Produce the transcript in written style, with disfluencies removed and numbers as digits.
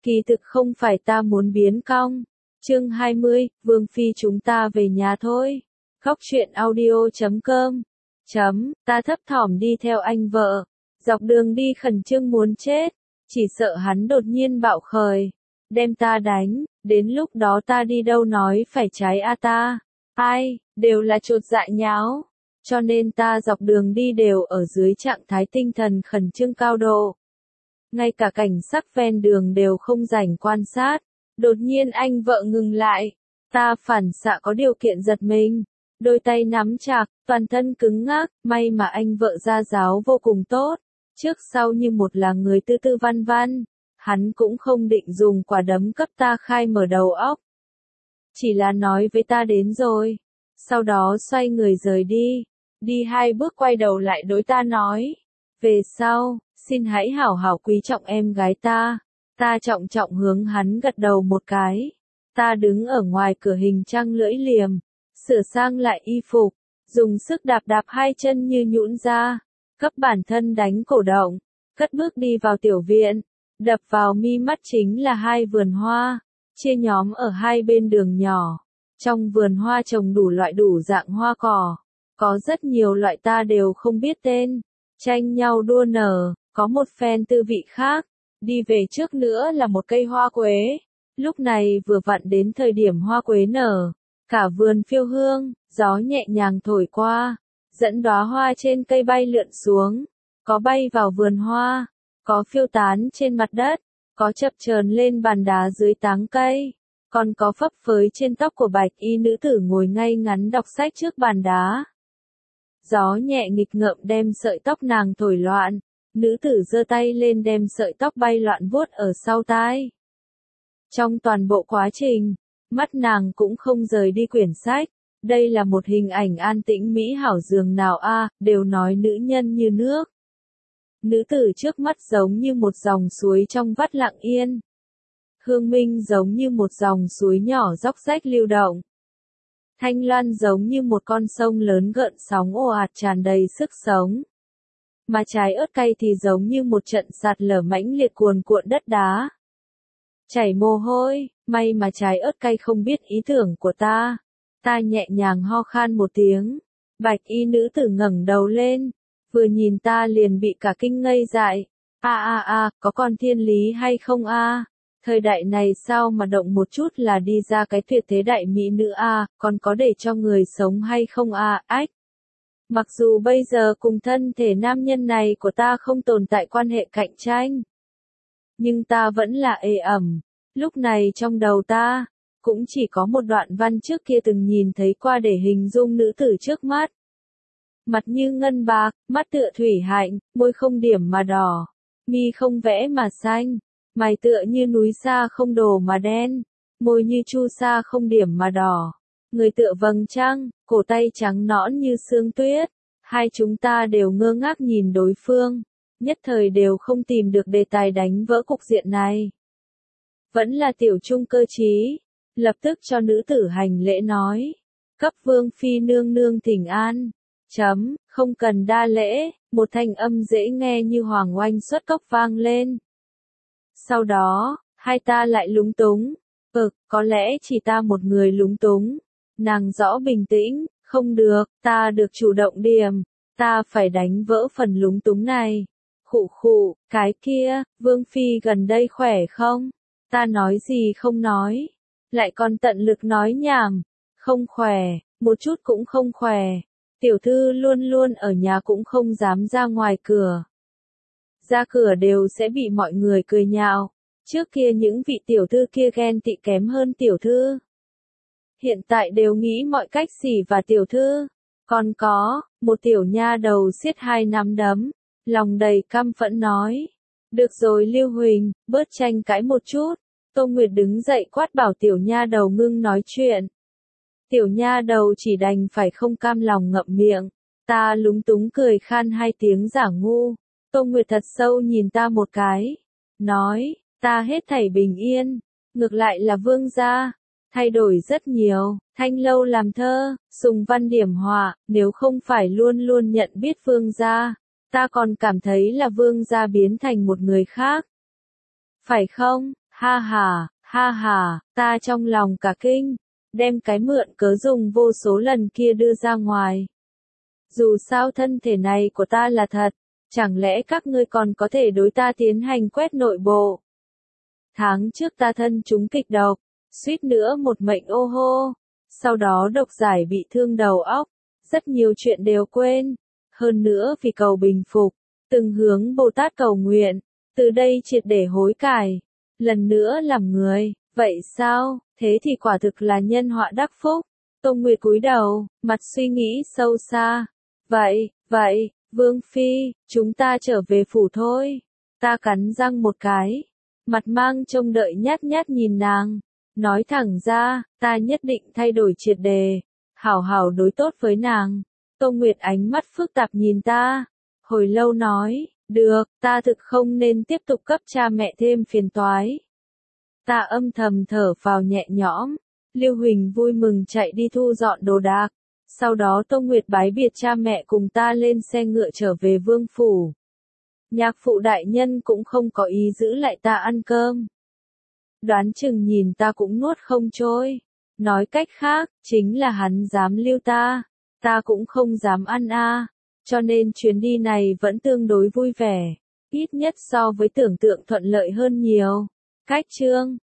Kỳ thực không phải ta muốn biến cong. Chương 20, Vương Phi chúng ta về nhà thôi. Khóc chuyện audio.com. Ta thấp thỏm đi theo anh vợ. Dọc đường đi khẩn trương muốn chết. Chỉ sợ hắn đột nhiên bạo khởi. Đem ta đánh. Đến lúc đó ta đi đâu nói phải trái a ta. Ai, đều là chột dạ nháo. Cho nên ta dọc đường đi đều ở dưới trạng thái tinh thần khẩn trương cao độ. Ngay cả cảnh sắc ven đường đều không rảnh quan sát. Đột nhiên anh vợ ngừng lại. Ta phản xạ có điều kiện giật mình. Đôi tay nắm chặt, toàn thân cứng ngắc. May mà anh vợ gia giáo vô cùng tốt. Trước sau như một là người tư tư văn văn. Hắn cũng không định dùng quả đấm cấp ta khai mở đầu óc. Chỉ là nói với ta đến rồi. Sau đó xoay người rời đi. Đi 2 bước quay đầu lại đối ta nói. Về sau, xin hãy hảo hảo quý trọng em gái ta. Ta trọng trọng hướng hắn gật đầu một cái. Ta đứng ở ngoài cửa hình trăng lưỡi liềm. Sửa sang lại y phục. Dùng sức đạp đạp 2 chân như nhũn ra. Cấp bản thân đánh cổ động. Cất bước đi vào tiểu viện. Đập vào mi mắt chính là 2 vườn hoa. Chia nhóm ở 2 bên đường nhỏ. Trong vườn hoa trồng đủ loại đủ dạng hoa cỏ. Có rất nhiều loại ta đều không biết tên. Tranh nhau đua nở, có một phen tư vị khác. Đi về trước nữa là một cây hoa quế. Lúc này vừa vặn đến thời điểm hoa quế nở. Cả vườn phiêu hương, gió nhẹ nhàng thổi qua. Dẫn đóa hoa trên cây bay lượn xuống. Có bay vào vườn hoa. Có phiêu tán trên mặt đất. Có chập chờn lên bàn đá dưới táng cây. Còn có phấp phới trên tóc của bạch y nữ tử ngồi ngay ngắn đọc sách trước bàn đá. Gió nhẹ nghịch ngợm đem sợi tóc nàng thổi loạn. Nữ tử giơ tay lên đem sợi tóc bay loạn vuốt ở sau tai. Trong toàn bộ quá trình, mắt nàng cũng không rời đi quyển sách. Đây là một hình ảnh an tĩnh mỹ hảo dường nào a, đều nói nữ nhân như nước. Nữ tử trước mắt giống như một dòng suối trong vắt lặng yên. Hương minh giống như một dòng suối nhỏ róc rách lưu động. Thanh loan giống như một con sông lớn gợn sóng ồ ạt tràn đầy sức sống. Mà trái ớt cay thì giống như một trận sạt lở mãnh liệt cuồn cuộn đất đá. Chảy mồ hôi, may mà trái ớt cay không biết ý tưởng của ta. Ta nhẹ nhàng ho khan một tiếng. Bạch y nữ tử ngẩng đầu lên. Vừa nhìn ta liền bị cả kinh ngây dại. Có con thiên lý hay không a? Thời đại này sao mà động một chút là đi ra cái tuyệt thế đại mỹ nữ a, còn có để cho người sống hay không a, ách. Mặc dù bây giờ cùng thân thể nam nhân này của ta không tồn tại quan hệ cạnh tranh. Nhưng ta vẫn là ê ẩm. Lúc này trong đầu ta, cũng chỉ có một đoạn văn trước kia từng nhìn thấy qua để hình dung nữ tử trước mắt. Mặt như ngân bạc, mắt tựa thủy hạnh, môi không điểm mà đỏ, mi không vẽ mà xanh, mày tựa như núi sa không đồ mà đen, môi như chu sa không điểm mà đỏ, người tựa vầng trăng, cổ tay trắng nõn như sương tuyết. Hai chúng ta đều ngơ ngác nhìn đối phương, nhất thời đều không tìm được đề tài đánh vỡ cục diện này. Vẫn là tiểu trung cơ trí, lập tức cho nữ tử hành lễ nói, cấp vương phi nương nương thỉnh an. Không cần đa lễ, một thanh âm dễ nghe như hoàng oanh xuất cốc vang lên. Sau đó, hai ta lại lúng túng. Có lẽ chỉ ta một người lúng túng. Nàng rõ bình tĩnh, không được, ta được chủ động điểm. Ta phải đánh vỡ phần lúng túng này. Khụ, cái kia, vương phi gần đây khỏe không? Ta nói gì không nói. Lại còn tận lực nói nhảm. Không khỏe, một chút cũng không khỏe. Tiểu thư luôn luôn ở nhà cũng không dám ra ngoài cửa. Ra cửa đều sẽ bị mọi người cười nhạo. Trước kia những vị tiểu thư kia ghen tị kém hơn tiểu thư. Hiện tại đều nghĩ mọi cách xỉ và tiểu thư. Còn có, một tiểu nha đầu siết 2 nắm đấm. Lòng đầy căm phẫn nói. Được rồi Lưu Huỳnh, bớt tranh cãi một chút. Tô Nguyệt đứng dậy quát bảo tiểu nha đầu ngưng nói chuyện. Tiểu nha đầu chỉ đành phải không cam lòng ngậm miệng. Ta lúng túng cười khan 2 tiếng giả ngu. Tô Nguyệt thật sâu nhìn ta một cái. Nói, ta hết thảy bình yên. Ngược lại là vương gia. Thay đổi rất nhiều. Thanh lâu làm thơ, Sùng Văn điểm họa. Nếu không phải luôn luôn nhận biết vương gia. Ta còn cảm thấy là vương gia biến thành một người khác. Phải không? Ha ha, ta trong lòng cả kinh, đem cái mượn cớ dùng vô số lần kia đưa ra ngoài. Dù sao thân thể này của ta là thật, chẳng lẽ các ngươi còn có thể đối ta tiến hành quét nội bộ? Tháng trước ta thân trúng kịch độc, suýt nữa một mệnh ô hô, sau đó độc giải bị thương đầu óc, rất nhiều chuyện đều quên, hơn nữa vì cầu bình phục, từng hướng Bồ Tát cầu nguyện, từ đây triệt để hối cải, lần nữa làm người, vậy sao, thế thì quả thực là nhân họa đắc phúc. Tông Nguyệt cúi đầu, mặt suy nghĩ sâu xa, vậy, Vương Phi, chúng ta trở về phủ thôi, ta cắn răng một cái, mặt mang trông đợi nhát nhát nhìn nàng, nói thẳng ra, ta nhất định thay đổi triệt đề, hảo hảo đối tốt với nàng. Tông Nguyệt ánh mắt phức tạp nhìn ta, hồi lâu nói, được, ta thực không nên tiếp tục cấp cha mẹ thêm phiền toái. Ta âm thầm thở vào nhẹ nhõm, Lưu Huỳnh vui mừng chạy đi thu dọn đồ đạc, sau đó Tông Nguyệt bái biệt cha mẹ cùng ta lên xe ngựa trở về vương phủ. Nhạc phụ đại nhân cũng không có ý giữ lại ta ăn cơm. Đoán chừng nhìn ta cũng nuốt không trôi. Nói cách khác, chính là hắn dám lưu ta cũng không dám ăn a. Cho nên chuyến đi này vẫn tương đối vui vẻ, ít nhất so với tưởng tượng thuận lợi hơn nhiều. Cách chương